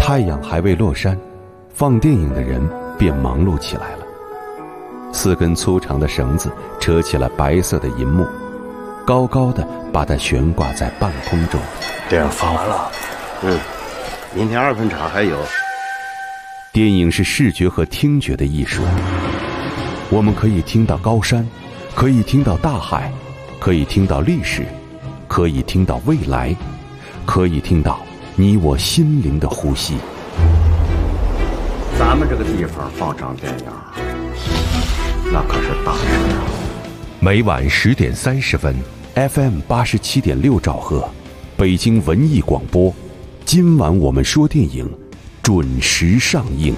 太阳还未落山，放电影的人便忙碌起来了。4根粗长的绳子扯起了白色的银幕，高高的把它悬挂在半空中。 电影放完了， 明天2分场还有。 电影是视觉和听觉的艺术，我们可以听到高山，可以听到大海，可以听到历史，可以听到未来，可以听到你我心灵的呼吸。 咱们这个地方放场电影，那可是大事啊！ 每晚10点30分 ，FM 87.6兆赫，北京文艺广播。今晚我们说电影，准时上映。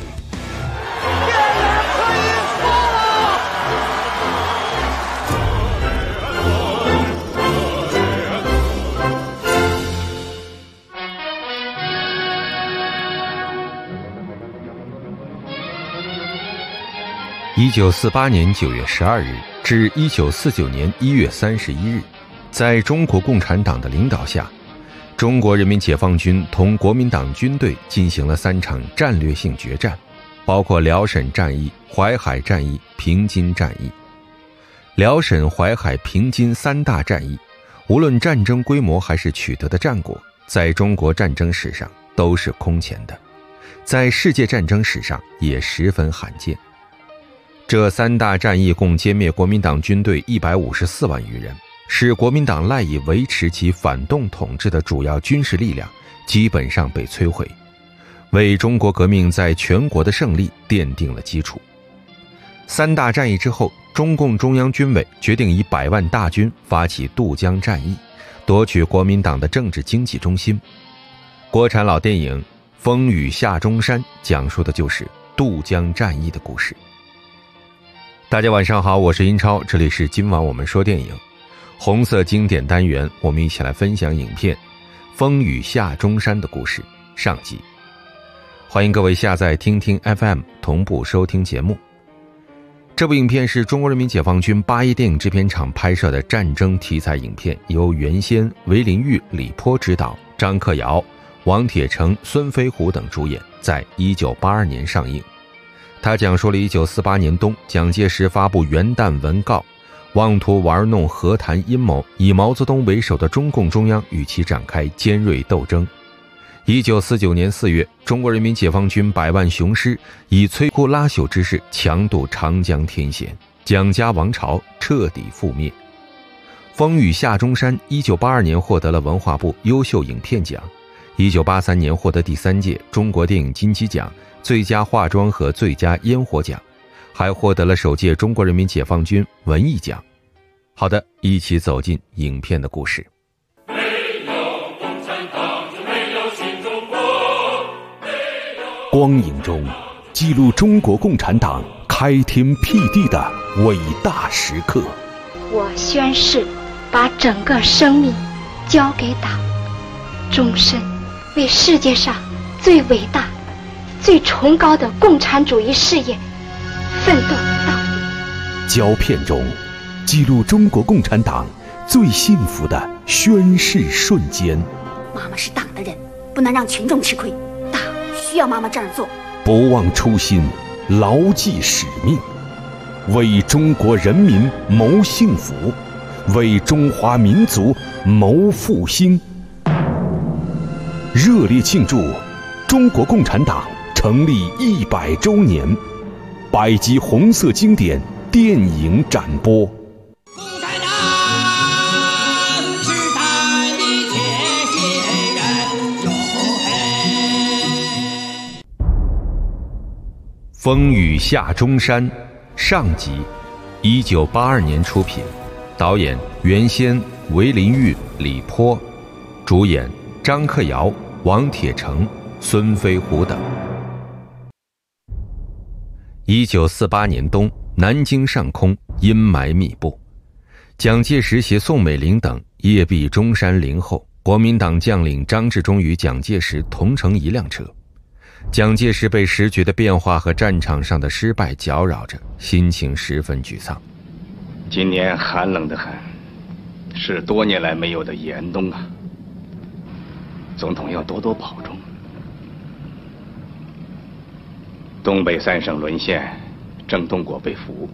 1948年9月12日至1949年1月31日，在中国共产党的领导下，中国人民解放军同国民党军队进行了3场战略性决战，包括辽沈战役、淮海战役、平津战役。辽沈、淮海、平津3大战役，无论战争规模还是取得的战果，在中国战争史上都是空前的，在世界战争史上也十分罕见。这3大战役共歼灭国民党军队154万余人，使国民党赖以维持其反动统治的主要军事力量基本上被摧毁，为中国革命在全国的胜利奠定了基础。3大战役之后，中共中央军委决定以100万大军发起渡江战役，夺取国民党的政治经济中心。国产老电影《风雨下中山》讲述的就是渡江战役的故事。大家晚上好，我是英超，这里是今晚我们说电影红色经典单元，我们一起来分享影片《风雨下中山》的故事上集。欢迎各位下载听听 FM 同步收听节目。这部影片是中国人民解放军8一电影制片厂拍摄的战争题材影片，由袁先、韦林玉、李波执导，张克尧、王铁成、孙飞虎等主演，在1982年上映。他讲述了1948年冬，蒋介石发布元旦文告，妄图玩弄和谈阴谋，以毛泽东为首的中共中央与其展开尖锐斗争。1949年4月，中国人民解放军100万雄师以摧枯拉朽之势强渡长江天险，蒋家王朝彻底覆灭。风雨下中山1982年获得了文化部优秀影片奖，1983年获得第3届中国电影金鸡奖最佳化妆和最佳烟火奖，还获得了首届中国人民解放军文艺奖。好的，一起走进影片的故事。 没有共产党就没有新中国。 光影中记录中国共产党开天辟地的伟大时刻。 我宣誓把整个生命交给党，终身为世界上最伟大最崇高的共产主义事业奋斗到底。 胶片中记录中国共产党最幸福的宣誓瞬间。 妈妈是党的人，不能让群众吃亏，党需要妈妈这样做。 不忘初心，牢记使命，为中国人民谋幸福，为中华民族谋复兴。热烈庆祝中国共产党成立100周年，100集红色经典电影展播。 共产党是咱的铁血人，哟嘿！ 风雨下中山上集，1982年出品，导演袁先、韦林玉、李波，主演张克尧、王铁成、孙飞虎等。1948年冬，南京上空阴霾密布，蒋介石携宋美龄等夜避中山陵后，国民党将领张治中与蒋介石同乘一辆车。蒋介石被时局的变化和战场上的失败搅扰着，心情十分沮丧。 今年寒冷的很，是多年来没有的严冬啊！总统要多多保重。 东北3省沦陷，郑东国被俘。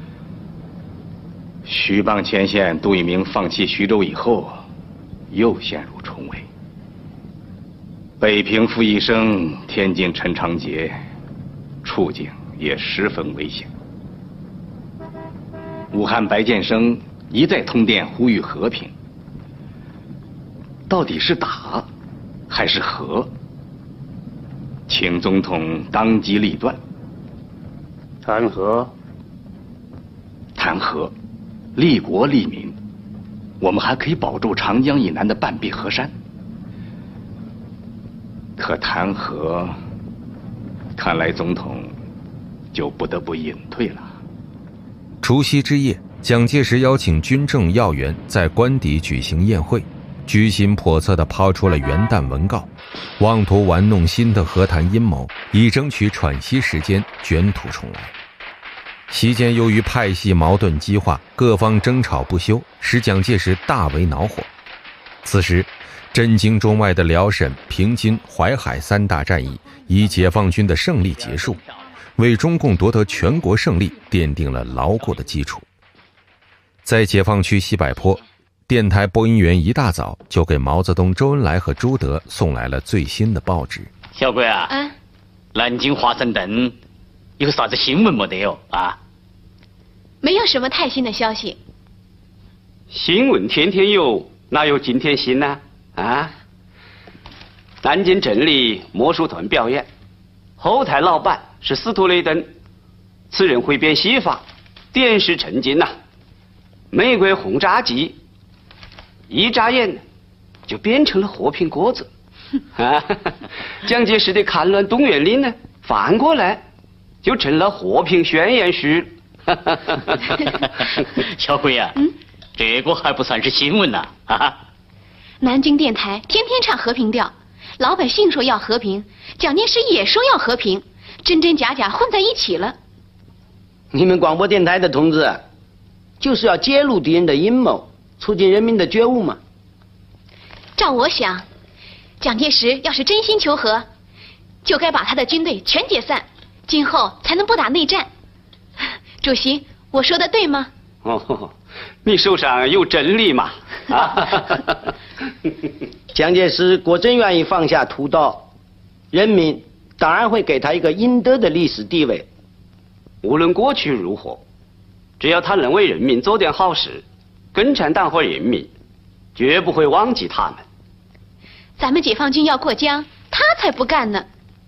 徐蚌前线杜聿明放弃徐州以后，又陷入重围。北平傅义生、天津陈长捷，处境也十分危险。武汉白建生一再通电呼吁和平，到底是打还是和？请总统当机立断。 谈和， 谈和，利国利民，我们还可以保住长江以南的半壁河山。可谈和，看来总统就不得不隐退了。 除夕之夜，蒋介石邀请军政要员在官邸举行宴会，居心叵测地抛出了元旦文告，妄图玩弄新的和谈阴谋，以争取喘息时间，卷土重来。席间由于派系矛盾激化，各方争吵不休，使蒋介石大为恼火。此时震惊中外的辽沈、平津、淮海3大战役以解放军的胜利结束，为中共夺得全国胜利奠定了牢固的基础。在解放区西柏坡，电台播音员一大早就给毛泽东、周恩来和朱德送来了最新的报纸。 小鬼啊，南京华盛顿有啥子新闻没得哟？啊， 没有什么太新的消息。 新闻天天有，哪有今天新呢？啊，南京镇里魔术团表演，后台老板是司徒雷登，此人会变戏法，点石成金呐。玫瑰轰炸机一眨眼就变成了和平鸽子。啊，蒋介石的戡乱动员令呢，反过来就成了和平宣言诗。 小鬼啊，这个还不算是新闻呐！啊， 南京电台天天唱和平调，老百姓说要和平，蒋介石也说要和平，真真假假混在一起了。 你们广播电台的同志，就是要揭露敌人的阴谋，促进人民的觉悟嘛。 照我想，蒋介石要是真心求和，就该把他的军队全解散，今后才能不打内战。主席，我说的对吗？ 哦，你手上有真理嘛？ 蒋介石果真愿意放下屠刀，人民当然会给他一个应得的历史地位。 无论过去如何，只要他能为人民做点好事，共产党和人民绝不会忘记他们。 咱们解放军要过江，他才不干呢。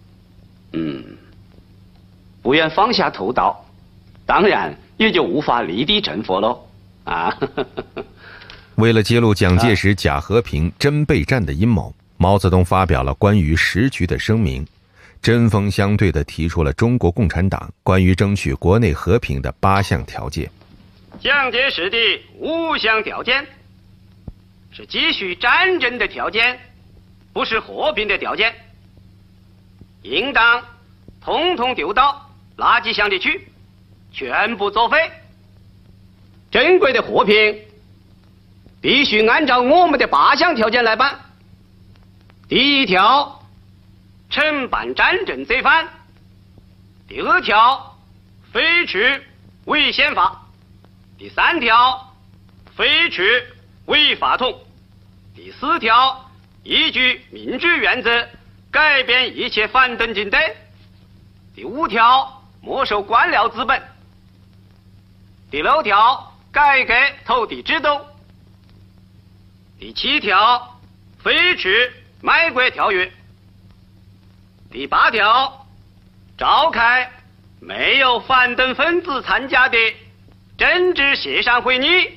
不愿放下屠刀，当然也就无法立地成佛喽。啊！ 为了揭露蒋介石假和平真备战的阴谋，毛泽东发表了关于时局的声明，针锋相对地提出了中国共产党关于争取国内和平的8项条件。 蒋介石的5项条件是继续战争的条件，不是和平的条件，应当统统丢到垃圾箱里去，全部作废。珍贵的和平必须按照我们的8项条件来办。第1条，惩办战争罪犯；第2条，废除违宪法；第3条，废除违法统；第4条，依据民主原则改变一切反动军队；第5条，没收官僚资本；第6条，改革投递制度；第7条，废除卖国条约；第8条，召开没有反动分子参加的政治协商会议。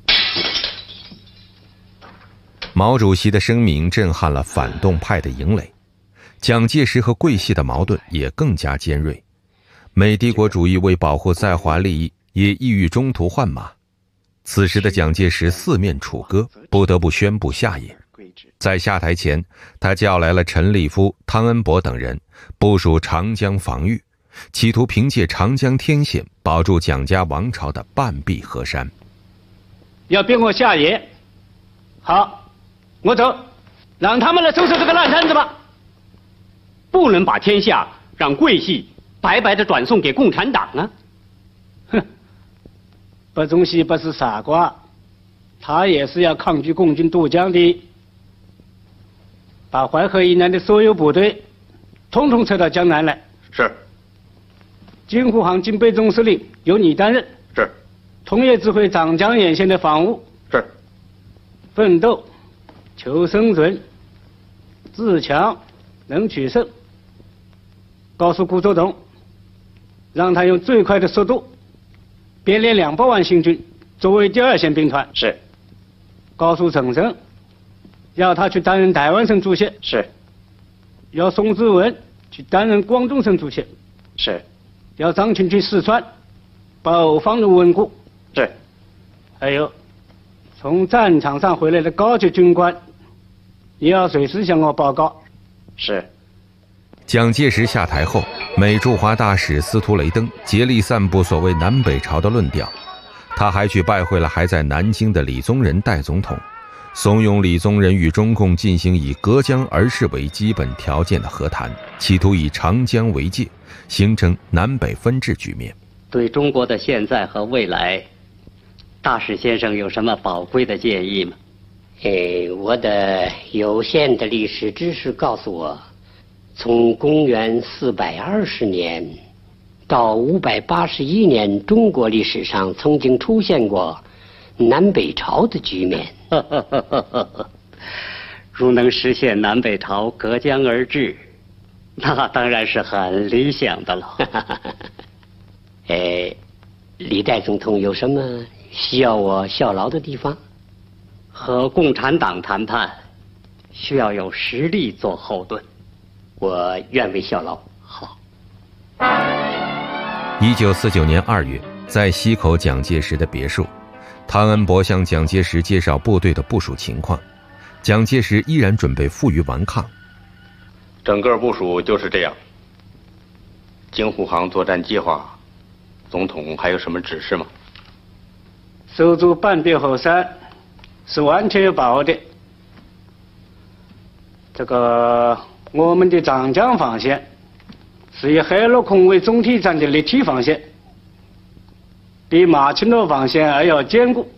毛主席的声明震撼了反动派的营垒，蒋介石和桂系的矛盾也更加尖锐。美帝国主义为保护在华利益，也意欲中途换马。此时的蒋介石四面楚歌，不得不宣布下野。在下台前，他叫来了陈立夫、汤恩伯等人，部署长江防御，企图凭借长江天险保住蒋家王朝的半壁河山。 要逼我下野，好，我走，让他们来收拾这个烂摊子吧。不能把天下让桂系白白的转送给共产党啊！ 哼，白崇禧不是傻瓜，他也是要抗拒共军渡江的。把淮河以南的所有部队，统统撤到江南来。 是。 京沪杭警备总司令由你担任。 是。 统一指挥长江沿线的防务。 是。 奋斗，求生存，自强，能取胜。告诉顾作栋，让他用最快的速度编练200万新军，作为第2线兵团。 是。 告诉陈诚，要他去担任台湾省主席。 是。 要宋之文去担任广东省主席。 是。 要张群去四川，保防路稳固。 是。 还有，从战场上回来的高级军官，也要随时向我报告。 是。 蒋介石下台后，美驻华大使司徒雷登竭力散布所谓南北朝的论调。他还去拜会了还在南京的李宗仁代总统，怂恿李宗仁与中共进行以隔江而治为基本条件的和谈，企图以长江为界，形成南北分治局面。 对中国的现在和未来，大使先生有什么宝贵的建议吗？ 我的有限的历史知识告诉我，从公元420年到581年，中国历史上曾经出现过南北朝的局面。 如能实现南北朝隔江而治，那当然是很理想的了。 李代总统有什么需要我效劳的地方？ 和共产党谈判，需要有实力做后盾。 我愿为效劳。 好。 1949年2月，在溪口蒋介石的别墅，汤恩伯向蒋介石介绍部队的部署情况。蒋介石依然准备负隅顽抗。 整个部署就是这样。京沪杭作战计划，总统还有什么指示吗？ 守住半壁后山是完全有把握的。这个我们的长江防线是以海陆空为总体战的立体防线，比马青路防线还要坚固。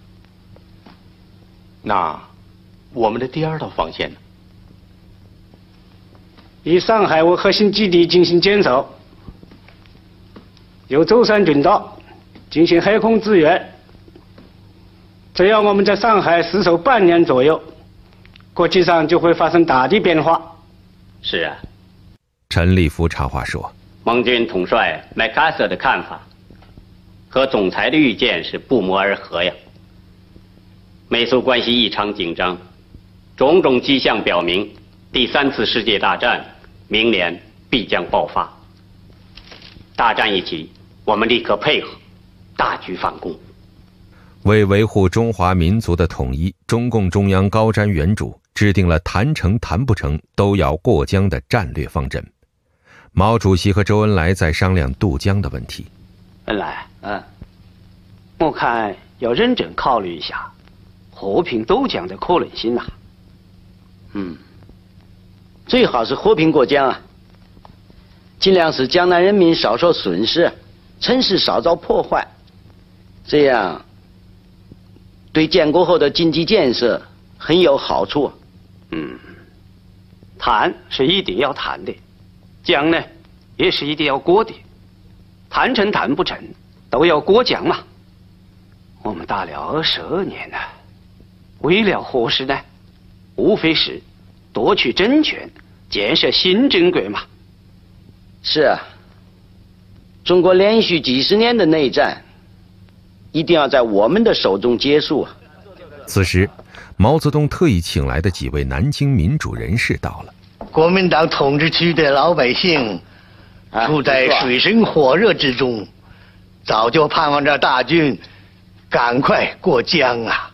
那我们的第2道防线呢？ 以上海为核心基地进行坚守，由舟山群岛进行海空支援。只要我们在上海死守半年左右，国际上就会发生大的变化。 是啊。 陈立夫插话说， 盟军统帅麦克阿瑟的看法和总裁的预见是不谋而合呀。美苏关系异常紧张，种种迹象表明第3次世界大战明年必将爆发。大战一起，我们立刻配合，大举反攻。 为维护中华民族的统一，中共中央高瞻远瞩，制定了谈成谈不成都要过江的战略方针。毛主席和周恩来在商量渡江的问题。 恩来，我看要认真考虑一下和平渡江的可能性呐。 最好是和平过江啊，尽量使江南人民少受损失，城市少遭破坏，这样对建国后的经济建设很有好处。 谈是一定要谈的，江呢也是一定要过的，谈成谈不成都要过江嘛。我们打了22年了，为了何事呢？无非是夺取政权，建设新中国嘛。 是啊，中国连续几十年的内战，一定要在我们的手中结束啊。 此时，毛泽东特意请来的几位南京民主人士到了。 国民党统治区的老百姓处在水深火热之中，早就盼望着大军赶快过江啊。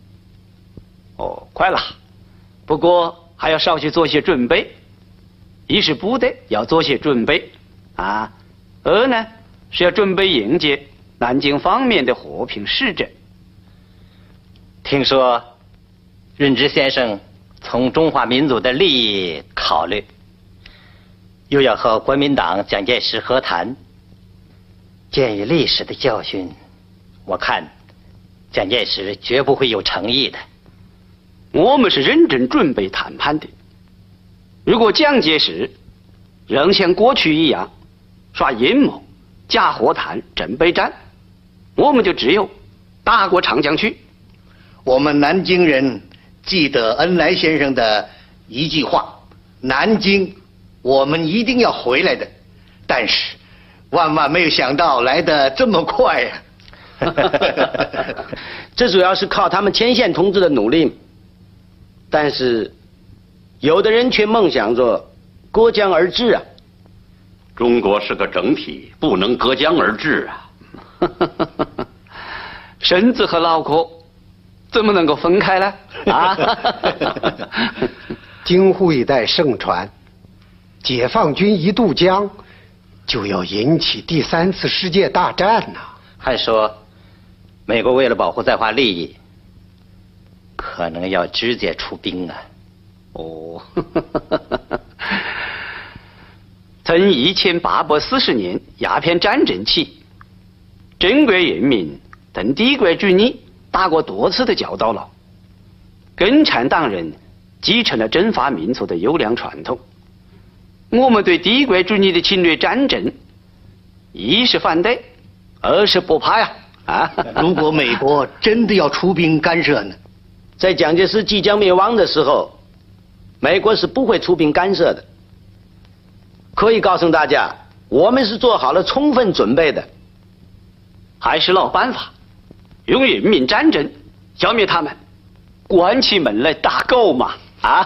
快了，不过还要稍许做些准备。一是部队要做些准备啊，二呢是要准备迎接南京方面的和平使者。 听说任之先生从中华民族的利益考虑， 又要和国民党蒋介石和谈。鉴于历史的教训，我看蒋介石绝不会有诚意的。 我们是认真准备谈判的。如果蒋介石仍像过去一样耍阴谋、假和谈、真备战，我们就只有打过长江去。 我们南京人记得恩来先生的一句话：南京我们一定要回来的。但是万万没有想到来得这么快呀！ 这主要是靠他们前线同志的努力，但是有的人却梦想着隔江而治啊。 中国是个整体，不能隔江而治啊。 身子和脑壳怎么能够分开呢？啊！ 京沪一带盛传，解放军一渡江，就要引起第3次世界大战呐。 还说，美国为了保护在华利益，可能要直接出兵啊。 哦，从1840年鸦片战争起，中国人民同帝国主义打过多次的交道了。共产党人继承了中华民族的优良传统，我们对帝国主义的侵略战争，一是反对，二是不怕呀！啊， 如果美国真的要出兵干涉呢？ 在蒋介石即将灭亡的时候，美国是不会出兵干涉的。可以告诉大家，我们是做好了充分准备的。 还是老办法，用人民战争消灭他们，关起门来打狗嘛！啊！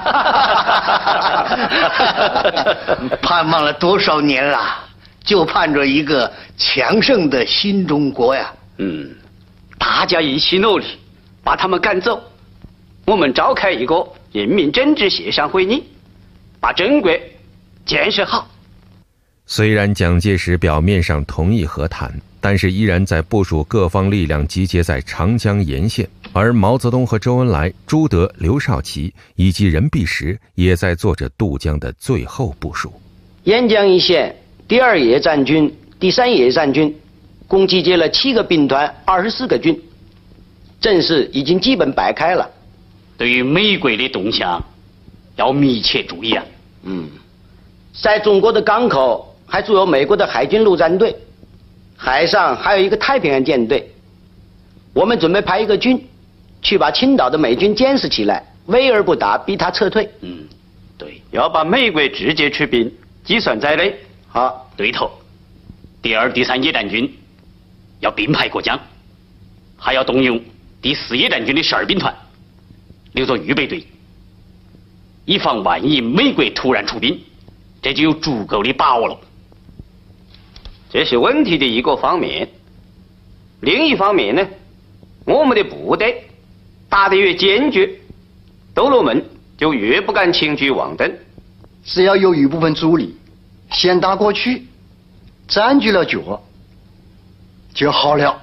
盼望了多少年了，就盼着一个强盛的新中国呀！ 大家一起努力，把他们赶走。我们召开一个人民政治协商会议，把中国建设好。 虽然蒋介石表面上同意和谈，但是依然在部署各方力量集结在长江沿线，而毛泽东和周恩来、朱德、刘少奇以及任弼时也在做着渡江的最后部署。 沿江一线第2野战军、第3野战军共集结了7个兵团、24个军，阵势已经基本摆开了。 对于美国的动向，要密切注意啊。 在中国的港口还驻有美国的海军陆战队，海上还有一个太平洋舰队。我们准备派一个军去把青岛的美军监视起来，围而不打，逼他撤退。 对，要把美国直接出兵计算在内。 好， 对头。第2、第3野战军要并排过江，还要动用第4野战军的12兵团，留作预备队，以防万一美国突然出兵，这就有足够的把握了。 这是问题的一个方面。另一方面呢，我们的部队打得越坚决，杜鲁门就越不敢轻举妄动。 只要有一部分主力先打过去，占据了脚，就好了。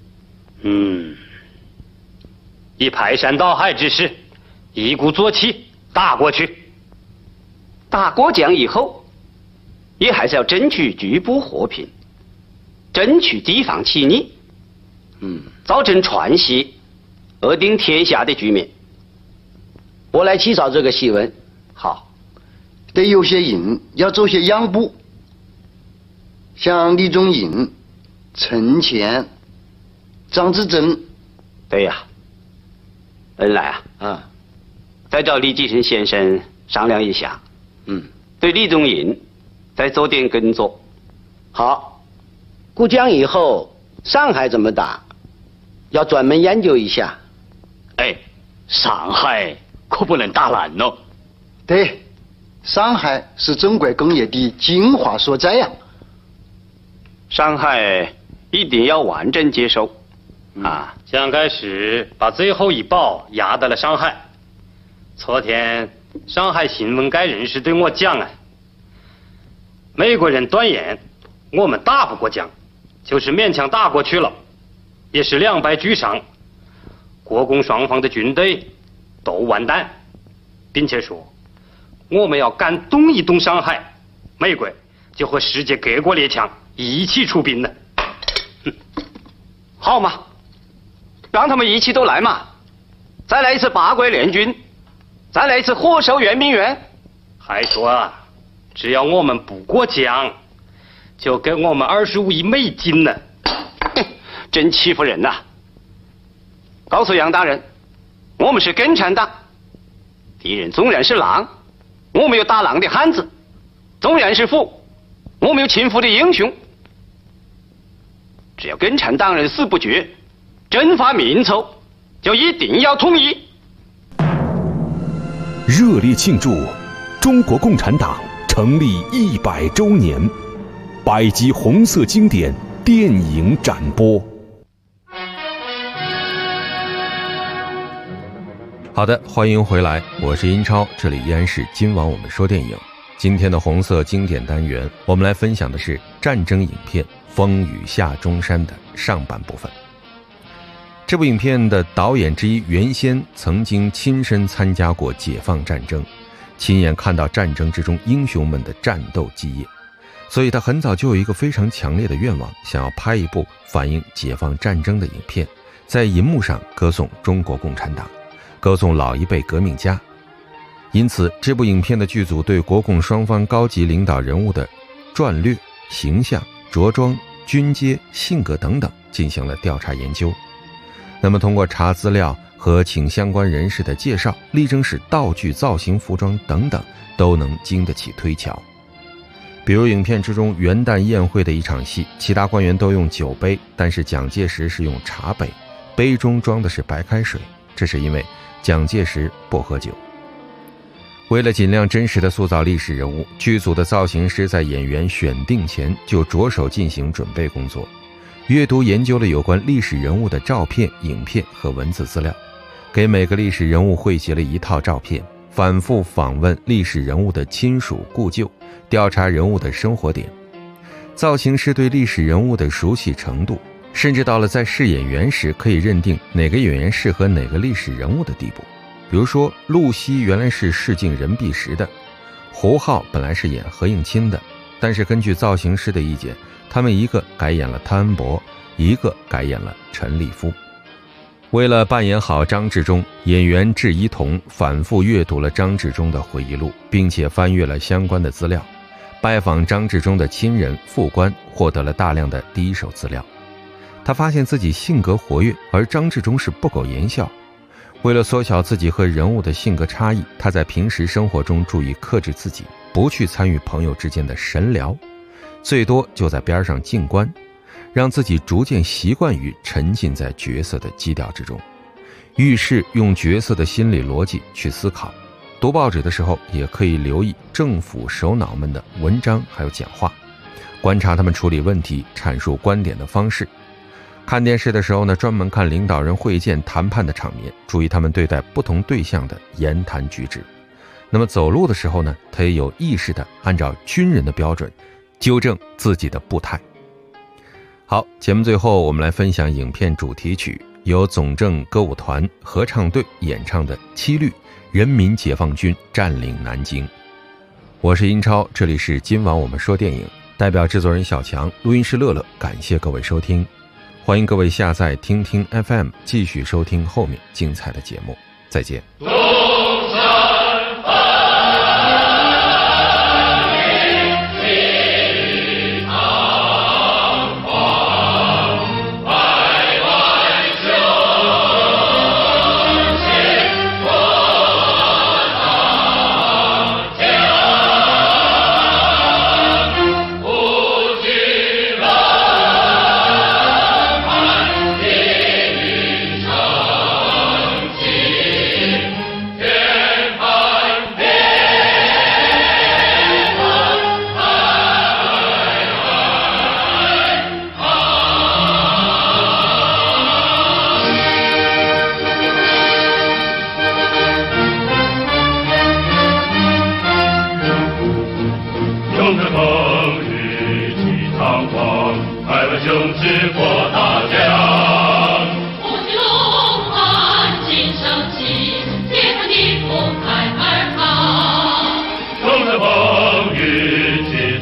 以排山倒海之势，一鼓作气打过去。 打过江以后，也还是要争取局部和平，争取地方起义，造成川西而定天下的局面。 我来起草这个檄文。 好， 得有些人要走些洋步，像李宗仁、陈乾、张之臻。 对呀，恩来啊，再找李济深先生商量一下。对李宗仁再做点工作。 好，过江以后，上海怎么打，要专门研究一下。 上海可不能打烂了。 对，上海是中国工业的精华所在呀。 上海一定要完整接收。 蒋介石把最后一宝压到了上海。昨天上海新闻界人士对我讲美国人断言我们打不过江，就是勉强打过去了，也是2败俱伤，国共双方的军队都完蛋，并且说我们要敢动一动上海， 美国就和世界各国列强一起出兵了。 好嘛，让他们一起都来嘛！再来一次八国联军，再来一次火烧圆明园。 还说啊，只要我们不过江，就给我们25亿美金呢。 真欺负人呐！告诉杨大人，我们是共产党，敌人纵然是狼，我们有打狼的汉子；纵然是虎，我们有擒虎的英雄。只要共产党人死不绝，征伐民仇就一定要统一。 热烈庆祝中国共产党成立100周年，100集红色经典电影展播。 好的，欢迎回来，我是英超，这里依然是今晚我们说电影。今天的红色经典单元，我们来分享的是战争影片《风雨下中山》的上半部分。这部影片的导演之一原先曾经亲身参加过解放战争，亲眼看到战争之中英雄们的战斗基业，所以他很早就有一个非常强烈的愿望，想要拍一部反映解放战争的影片，在银幕上歌颂中国共产党，歌颂老一辈革命家。因此这部影片的剧组对国共双方高级领导人物的传略、形象、着装、军阶、性格等等进行了调查研究。那么通过查资料和请相关人士的介绍，力争使道具、造型、服装等等都能经得起推敲。比如影片之中元旦宴会的一场戏，其他官员都用酒杯，但是蒋介石是用茶杯，杯中装的是白开水，这是因为蒋介石不喝酒。为了尽量真实地塑造历史人物，剧组的造型师在演员选定前就着手进行准备工作，阅读研究了有关历史人物的照片、影片和文字资料，给每个历史人物汇集了一套照片，反复访问历史人物的亲属故旧，调查人物的生活点。造型师对历史人物的熟悉程度，甚至到了在试演员时可以认定哪个演员适合哪个历史人物的地步。比如说陆西原来是试镜任弼时的，胡浩本来是演何应钦的，但是根据造型师的意见，他们一个改演了汤恩伯，一个改演了陈立夫。为了扮演好张治中，演员质一彤反复阅读了张治中的回忆录，并且翻阅了相关的资料，拜访张治中的亲人、副官，获得了大量的第一手资料。他发现自己性格活跃，而张治中是不苟言笑。为了缩小自己和人物的性格差异，他在平时生活中注意克制自己，不去参与朋友之间的神聊，最多就在边上静观，让自己逐渐习惯于沉浸在角色的基调之中。遇事用角色的心理逻辑去思考，读报纸的时候也可以留意政府首脑们的文章还有讲话，观察他们处理问题、阐述观点的方式。看电视的时候呢，专门看领导人会见谈判的场面，注意他们对待不同对象的言谈举止。那么走路的时候呢，他也有意识地按照军人的标准纠正自己的步态。好，节目最后我们来分享影片主题曲，由总政歌舞团合唱队演唱的《七律》，人民解放军占领南京。我是英超，这里是今晚我们说电影，代表制作人小强，录音师乐乐，感谢各位收听。欢迎各位下载听听 FM， 继续收听后面精彩的节目。再见。 风雨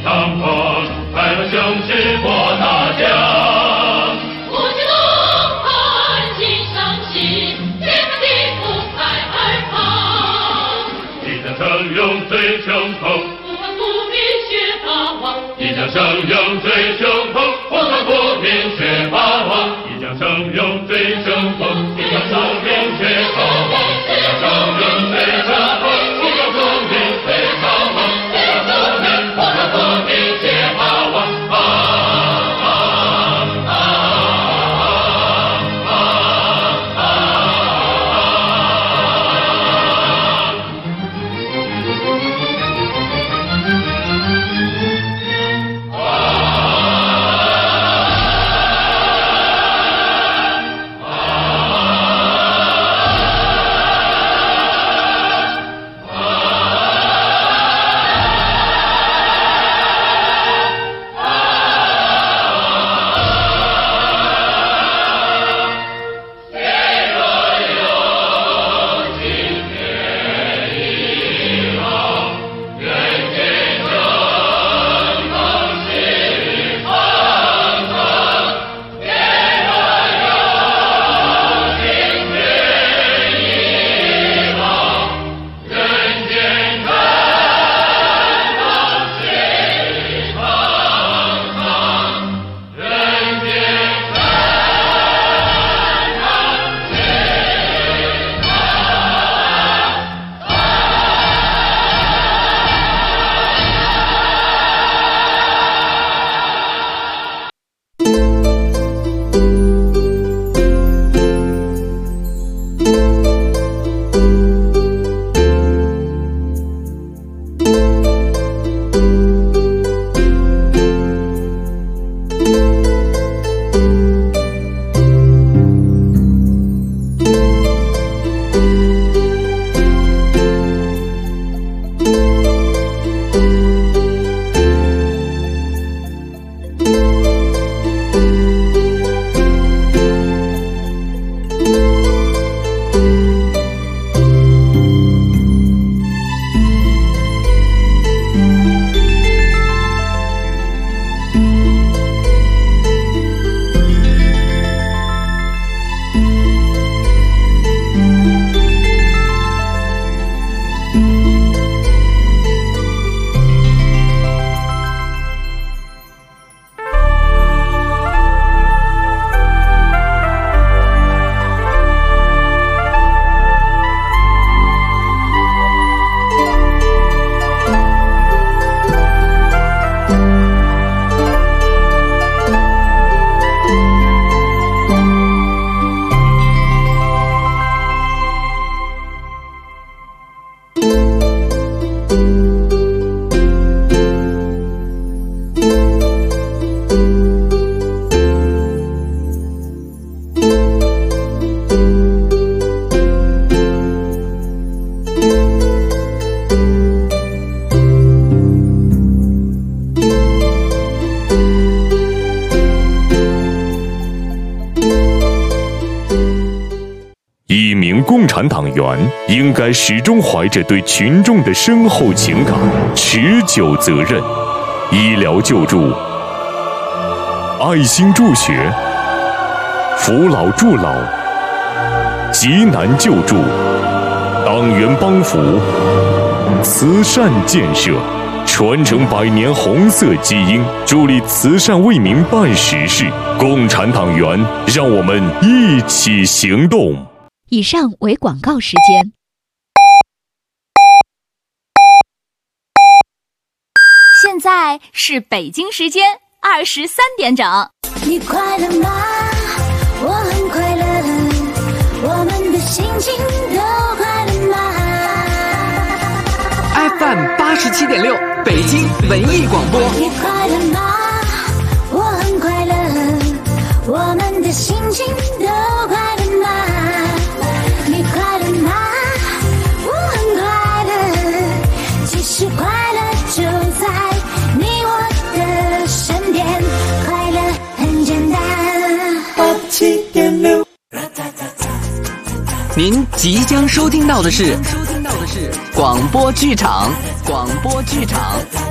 将声勇最雄风，火烧国民血霸王。一将声勇最雄风，一将声勇血霸王。一将声勇最雄风，一将国民血霸王。一将国民，火烧国民血霸王。 共产党员应该始终怀着对群众的深厚情感、持久责任，医疗救助、爱心助学、扶老助老、急难救助、党员帮扶、慈善建设，传承100年红色基因，助力慈善为民办实事。共产党员，让我们一起行动。 以上为广告时间。 现在是北京时间23点整。 你快乐吗？我很快乐，我们的心情都快乐吗 ？FM 87.6，北京文艺广播。 你快乐吗？我很快乐，我们的心情都快乐吗？你快乐吗？我很快乐，其实快乐就在你我的身边，快乐很简单。87.6， 您即将收听到的是广播剧场，广播剧场。